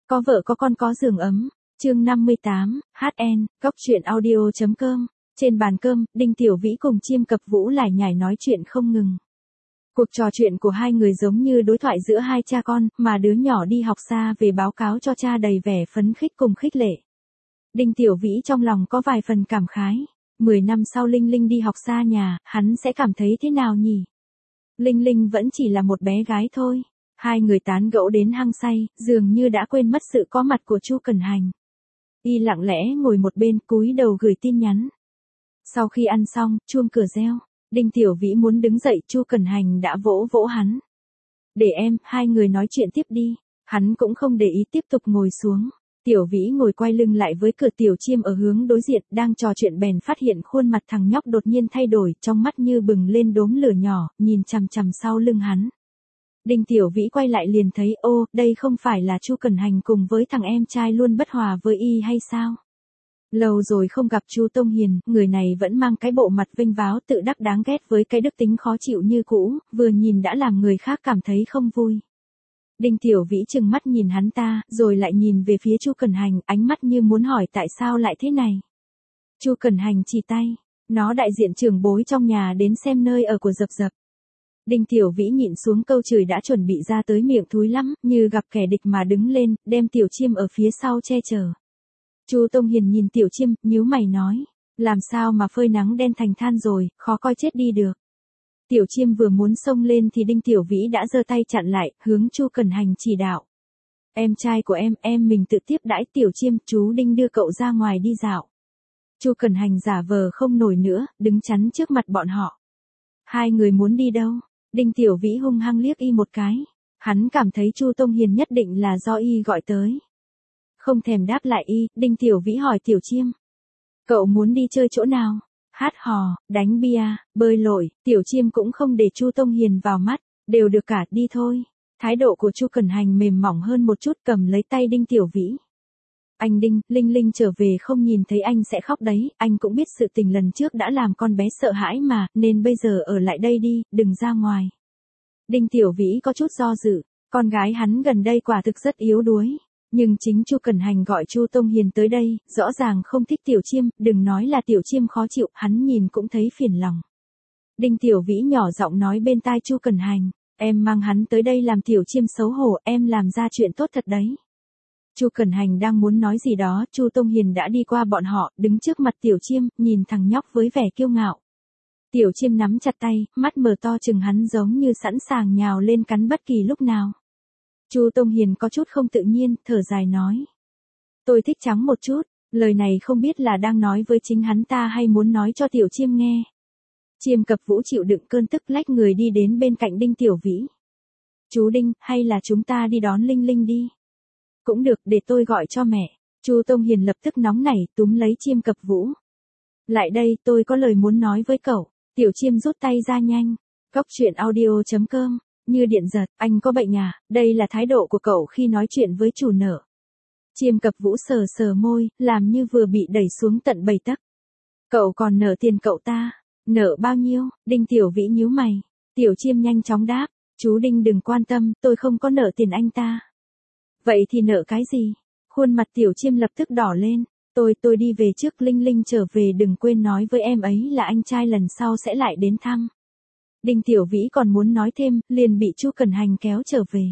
Có vợ có con có giường ấm. Chương 58, HN, góc truyện audio.com. Trên bàn cơm, Đinh Tiểu Vĩ cùng Chiêm Cập Vũ lải nhải nói chuyện không ngừng. Cuộc trò chuyện của hai người giống như đối thoại giữa hai cha con, mà đứa nhỏ đi học xa về báo cáo cho cha đầy vẻ phấn khích cùng khích lệ. Đinh Tiểu Vĩ trong lòng có vài phần cảm khái. 10 năm sau Linh Linh đi học xa nhà, hắn sẽ cảm thấy thế nào nhỉ? Linh Linh vẫn chỉ là một bé gái thôi. Hai người tán gẫu đến hăng say, dường như đã quên mất sự có mặt của Chu Cẩn Hành. Y lặng lẽ ngồi một bên cúi đầu gửi tin nhắn. Sau khi ăn xong, chuông cửa reo. Đinh Tiểu Vĩ muốn đứng dậy, Chu Cẩn Hành đã vỗ vỗ hắn. Để em, hai người nói chuyện tiếp đi. Hắn cũng không để ý, tiếp tục ngồi xuống. Tiểu Vĩ ngồi quay lưng lại với cửa. Tiểu Chiêm ở hướng đối diện, đang trò chuyện bèn phát hiện khuôn mặt thằng nhóc đột nhiên thay đổi, trong mắt như bừng lên đốm lửa nhỏ, nhìn chằm chằm sau lưng hắn. Đinh Tiểu Vĩ quay lại liền thấy, ô, đây không phải là Chu Cẩn Hành cùng với thằng em trai luôn bất hòa với y hay sao? Lâu rồi không gặp Chu Tông Hiền, người này vẫn mang cái bộ mặt vênh váo tự đắc đáng ghét với cái đức tính khó chịu như cũ, vừa nhìn đã làm người khác cảm thấy không vui. Đinh Tiểu Vĩ trừng mắt nhìn hắn ta, rồi lại nhìn về phía Chu Cẩn Hành, ánh mắt như muốn hỏi tại sao lại thế này. Chu Cẩn Hành chỉ tay, nó đại diện trưởng bối trong nhà đến xem nơi ở của Dập Dập. Đinh Tiểu Vĩ nhịn xuống câu chửi đã chuẩn bị ra tới miệng thúi lắm, như gặp kẻ địch mà đứng lên, đem Tiểu Chiêm ở phía sau che chở. Chu Tông Hiền nhìn Tiểu Chiêm, nhíu mày nói, làm sao mà phơi nắng đen thành than rồi, khó coi chết đi được. Tiểu Chiêm vừa muốn xông lên thì Đinh Tiểu Vĩ đã giơ tay chặn lại, hướng Chu Cẩn Hành chỉ đạo. Em trai của em mình tự tiếp đãi. Tiểu Chiêm, chú Đinh đưa cậu ra ngoài đi dạo. Chu Cẩn Hành giả vờ không nổi nữa, đứng chắn trước mặt bọn họ. Hai người muốn đi đâu? Đinh Tiểu Vĩ hung hăng liếc y một cái. Hắn cảm thấy Chu Tông Hiền nhất định là do y gọi tới. Không thèm đáp lại y, Đinh Tiểu Vĩ hỏi Tiểu Chiêm. Cậu muốn đi chơi chỗ nào? Hát hò, đánh bia, bơi lội. Tiểu Chiêm cũng không để Chu Tông Hiền vào mắt. Đều được cả, đi thôi. Thái độ của Chu Cẩn Hành mềm mỏng hơn một chút, cầm lấy tay Đinh Tiểu Vĩ. Anh Đinh, Linh Linh trở về không nhìn thấy anh sẽ khóc đấy, anh cũng biết sự tình lần trước đã làm con bé sợ hãi mà, nên bây giờ ở lại đây đi, đừng ra ngoài. Đinh Tiểu Vĩ có chút do dự, con gái hắn gần đây quả thực rất yếu đuối. Nhưng chính Chu Cẩn Hành gọi Chu Tông Hiền tới đây, rõ ràng không thích Tiểu Chiêm, đừng nói là Tiểu Chiêm khó chịu, hắn nhìn cũng thấy phiền lòng. Đinh Tiểu Vĩ nhỏ giọng nói bên tai Chu Cẩn Hành, em mang hắn tới đây làm Tiểu Chiêm xấu hổ, em làm ra chuyện tốt thật đấy. Chu Cẩn Hành đang muốn nói gì đó, Chu Tông Hiền đã đi qua bọn họ, đứng trước mặt Tiểu Chiêm, nhìn thằng nhóc với vẻ kiêu ngạo. Tiểu Chiêm nắm chặt tay, mắt mở to chừng hắn giống như sẵn sàng nhào lên cắn bất kỳ lúc nào. Chu Tông Hiền có chút không tự nhiên, thở dài nói. Tôi thích trắng một chút, lời này không biết là đang nói với chính hắn ta hay muốn nói cho Tiểu Chiêm nghe. Chiêm Cập Vũ chịu đựng cơn tức lách người đi đến bên cạnh Đinh Tiểu Vĩ. Chú Đinh, hay là chúng ta đi đón Linh Linh đi? Cũng được, để tôi gọi cho mẹ. Chu Tông Hiền lập tức nóng nảy, túm lấy Chiêm Cập Vũ. Lại đây, tôi có lời muốn nói với cậu. Tiểu Chiêm rút tay ra nhanh. Góc truyện audio.com. Như điện giật, anh có bệnh à? Đây là thái độ của cậu khi nói chuyện với chủ nợ. Chiêm Cập Vũ sờ sờ môi, làm như vừa bị đẩy xuống tận 7 tấc. Cậu còn nợ tiền cậu ta. Nợ bao nhiêu? Đinh Tiểu Vĩ nhíu mày. Tiểu Chiêm nhanh chóng đáp. Chú Đinh đừng quan tâm, tôi không có nợ tiền anh ta. Vậy thì nợ cái gì? Khuôn mặt Tiểu Chiêm lập tức đỏ lên. Tôi đi về trước, Linh Linh trở về đừng quên nói với em ấy là anh trai lần sau sẽ lại đến thăm. Đinh Tiểu Vĩ còn muốn nói thêm, liền bị Chu Cẩn Hành kéo trở về.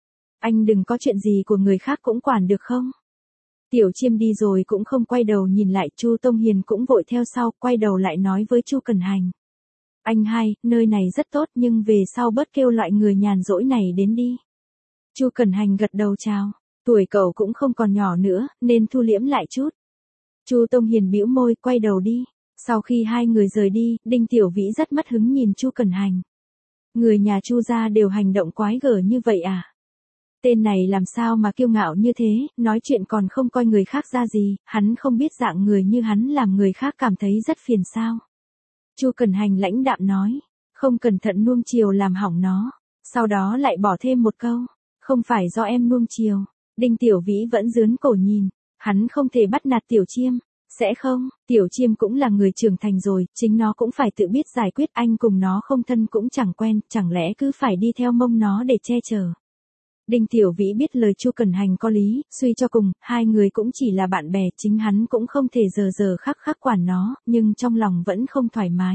Anh đừng có chuyện gì của người khác cũng quản được không? Tiểu Chiêm đi rồi cũng không quay đầu nhìn lại, Chu Tông Hiền cũng vội theo sau, quay đầu lại nói với Chu Cẩn Hành. Anh hai, nơi này rất tốt nhưng về sau bớt kêu loại người nhàn rỗi này đến đi. Chu Cẩn Hành gật đầu chào, tuổi cậu cũng không còn nhỏ nữa, nên thu liễm lại chút. Chu Tông Hiền bĩu môi, quay đầu đi. Sau khi hai người rời đi, Đinh Tiểu Vĩ rất mất hứng nhìn Chu Cẩn Hành. Người nhà Chu gia đều hành động quái gở như vậy à? Tên này làm sao mà kiêu ngạo như thế, nói chuyện còn không coi người khác ra gì, hắn không biết dạng người như hắn làm người khác cảm thấy rất phiền sao. Chu Cẩn Hành lãnh đạm nói, không cẩn thận nuông chiều làm hỏng nó. Sau đó lại bỏ thêm một câu, không phải do em nuông chiều. Đinh Tiểu Vĩ vẫn rướn cổ nhìn, hắn không thể bắt nạt Tiểu Chiêm. Sẽ không, Tiểu Chiêm cũng là người trưởng thành rồi, chính nó cũng phải tự biết giải quyết, anh cùng nó không thân cũng chẳng quen, chẳng lẽ cứ phải đi theo mông nó để che chở. Đinh Tiểu Vĩ biết lời Chu Cẩn Hành có lý, suy cho cùng, hai người cũng chỉ là bạn bè, chính hắn cũng không thể giờ giờ khắc khắc quản nó, nhưng trong lòng vẫn không thoải mái.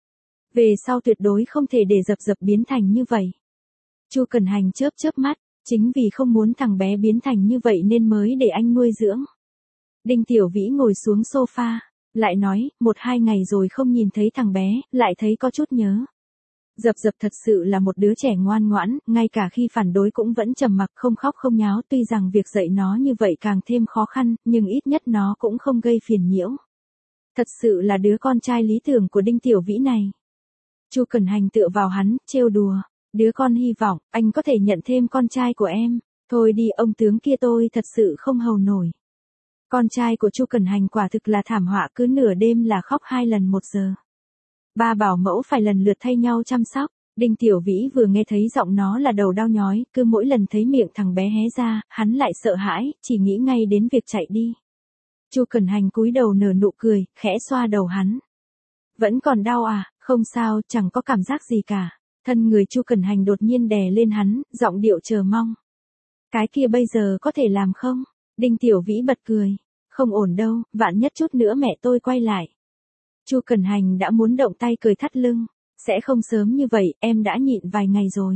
Về sau tuyệt đối không thể để dập dập biến thành như vậy. Chu Cẩn Hành chớp chớp mắt, chính vì không muốn thằng bé biến thành như vậy nên mới để anh nuôi dưỡng. Đinh Tiểu Vĩ ngồi xuống sofa, lại nói, 1-2 ngày rồi không nhìn thấy thằng bé, lại thấy có chút nhớ. Dập dập thật sự là một đứa trẻ ngoan ngoãn, ngay cả khi phản đối cũng vẫn trầm mặc không khóc không nháo, tuy rằng việc dạy nó như vậy càng thêm khó khăn, nhưng ít nhất nó cũng không gây phiền nhiễu. Thật sự là đứa con trai lý tưởng của Đinh Tiểu Vĩ này. Chu Cẩn Hành tựa vào hắn, trêu đùa, đứa con hy vọng, anh có thể nhận thêm con trai của em, thôi đi ông tướng kia tôi thật sự không hầu nổi. Con trai của Chu Cẩn Hành quả thực là thảm họa, cứ nửa đêm là khóc 2 lần 1 giờ. Ba bảo mẫu phải lần lượt thay nhau chăm sóc, Đinh Tiểu Vĩ vừa nghe thấy giọng nó là đầu đau nhói, cứ mỗi lần thấy miệng thằng bé hé ra, hắn lại sợ hãi, chỉ nghĩ ngay đến việc chạy đi. Chu Cẩn Hành cúi đầu nở nụ cười, khẽ xoa đầu hắn. Vẫn còn đau à, không sao, chẳng có cảm giác gì cả. Thân người Chu Cẩn Hành đột nhiên đè lên hắn, giọng điệu chờ mong. Cái kia bây giờ có thể làm không? Đinh Tiểu Vĩ bật cười. Không ổn đâu, vạn nhất chút nữa mẹ tôi quay lại. Chu Cẩn Hành đã muốn động tay cười thắt lưng. Sẽ không sớm như vậy, em đã nhịn vài ngày rồi.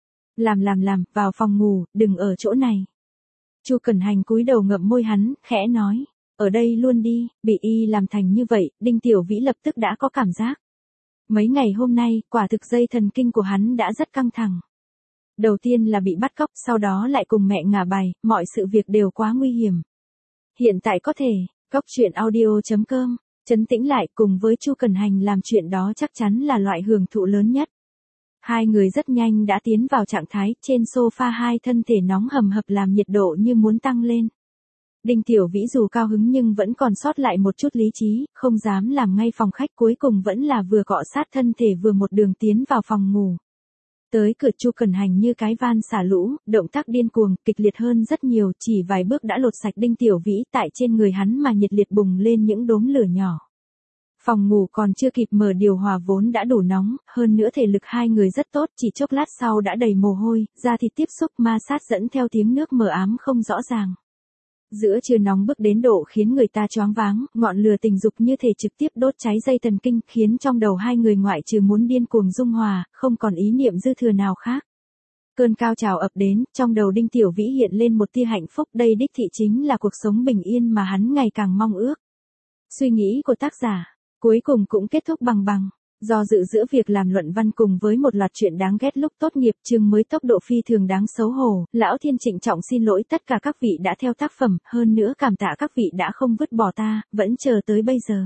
Làm, vào phòng ngủ, đừng ở chỗ này. Chu Cẩn Hành cúi đầu ngậm môi hắn, khẽ nói. Ở đây luôn đi, bị y làm thành như vậy, Đinh Tiểu Vĩ lập tức đã có cảm giác. Mấy ngày hôm nay, quả thực dây thần kinh của hắn đã rất căng thẳng. Đầu tiên là bị bắt cóc, sau đó lại cùng mẹ ngả bài, mọi sự việc đều quá nguy hiểm. Hiện tại có thể, coctruyện.audio.com, trấn tĩnh lại cùng với Chu Cẩn Hành làm chuyện đó chắc chắn là loại hưởng thụ lớn nhất. Hai người rất nhanh đã tiến vào trạng thái, trên sofa hai thân thể nóng hầm hập làm nhiệt độ như muốn tăng lên. Đinh Tiểu Vĩ dù cao hứng nhưng vẫn còn sót lại một chút lý trí, không dám làm ngay phòng khách, cuối cùng vẫn là vừa cọ sát thân thể vừa một đường tiến vào phòng ngủ. Tới cửa Chu Cẩn Hành như cái van xả lũ, động tác điên cuồng, kịch liệt hơn rất nhiều, chỉ vài bước đã lột sạch Đinh Tiểu Vĩ, tại trên người hắn mà nhiệt liệt bùng lên những đốm lửa nhỏ. Phòng ngủ còn chưa kịp mở điều hòa vốn đã đủ nóng, hơn nữa thể lực hai người rất tốt, chỉ chốc lát sau đã đầy mồ hôi, da thịt tiếp xúc ma sát dẫn theo tiếng nước mờ ám không rõ ràng. Giữa trưa nóng bức đến độ khiến người ta choáng váng, ngọn lửa tình dục như thể trực tiếp đốt cháy dây thần kinh, khiến trong đầu hai người ngoại trừ muốn điên cuồng dung hòa, không còn ý niệm dư thừa nào khác. Cơn cao trào ập đến, trong đầu Đinh Tiểu Vĩ hiện lên một tia hạnh phúc, đây đích thị chính là cuộc sống bình yên mà hắn ngày càng mong ước. Suy nghĩ của tác giả, cuối cùng cũng kết thúc bằng. Do dự giữa việc làm luận văn cùng với một loạt chuyện đáng ghét lúc tốt nghiệp, chương mới tốc độ phi thường đáng xấu hổ, Lão Thiên trịnh trọng xin lỗi tất cả các vị đã theo tác phẩm, hơn nữa cảm tạ các vị đã không vứt bỏ ta, vẫn chờ tới bây giờ.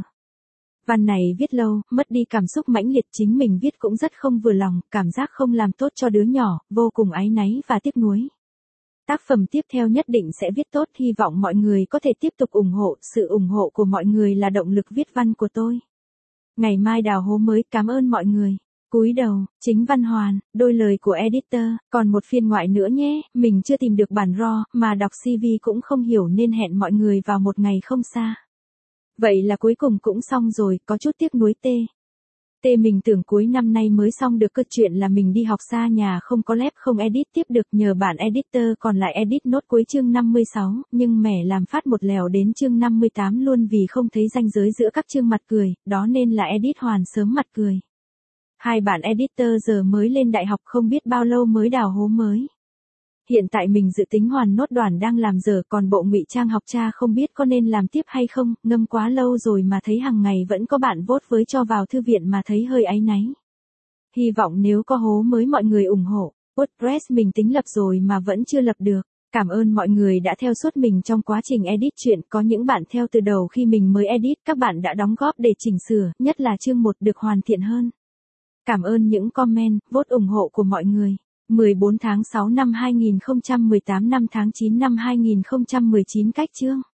Văn này viết lâu, mất đi cảm xúc mãnh liệt, chính mình viết cũng rất không vừa lòng, cảm giác không làm tốt cho đứa nhỏ, vô cùng áy náy và tiếc nuối. Tác phẩm tiếp theo nhất định sẽ viết tốt, hy vọng mọi người có thể tiếp tục ủng hộ, sự ủng hộ của mọi người là động lực viết văn của tôi. Ngày mai đào hố mới, cảm ơn mọi người. Cúi đầu, Chính Văn Hoàn, đôi lời của editor, còn một phiên ngoại nữa nhé, mình chưa tìm được bản raw, mà đọc CV cũng không hiểu nên hẹn mọi người vào một ngày không xa. Vậy là cuối cùng cũng xong rồi, có chút tiếc nuối tê. Mình tưởng cuối năm nay mới xong được, câu chuyện là mình đi học xa nhà không có lab không edit tiếp được, nhờ bản editor còn lại edit nốt cuối chương 56, nhưng mẻ làm phát một lèo đến chương 58 luôn vì không thấy ranh giới giữa các chương mặt cười, đó nên là edit hoàn sớm mặt cười. Hai bản editor giờ mới lên đại học không biết bao lâu mới đào hố mới. Hiện tại mình dự tính hoàn nốt đoàn đang làm giờ, còn bộ ngụy trang học cha không biết có nên làm tiếp hay không, ngâm quá lâu rồi mà thấy hàng ngày vẫn có bạn vote với cho vào thư viện mà thấy hơi áy náy. Hy vọng nếu có hố mới mọi người ủng hộ. WordPress mình tính lập rồi mà vẫn chưa lập được. Cảm ơn mọi người đã theo suốt mình trong quá trình edit truyện, có những bạn theo từ đầu khi mình mới edit, các bạn đã đóng góp để chỉnh sửa, nhất là chương 1 được hoàn thiện hơn. Cảm ơn những comment, vote ủng hộ của mọi người. 14 tháng 6 năm 2018, 5 tháng 9 năm 2019 cách chương.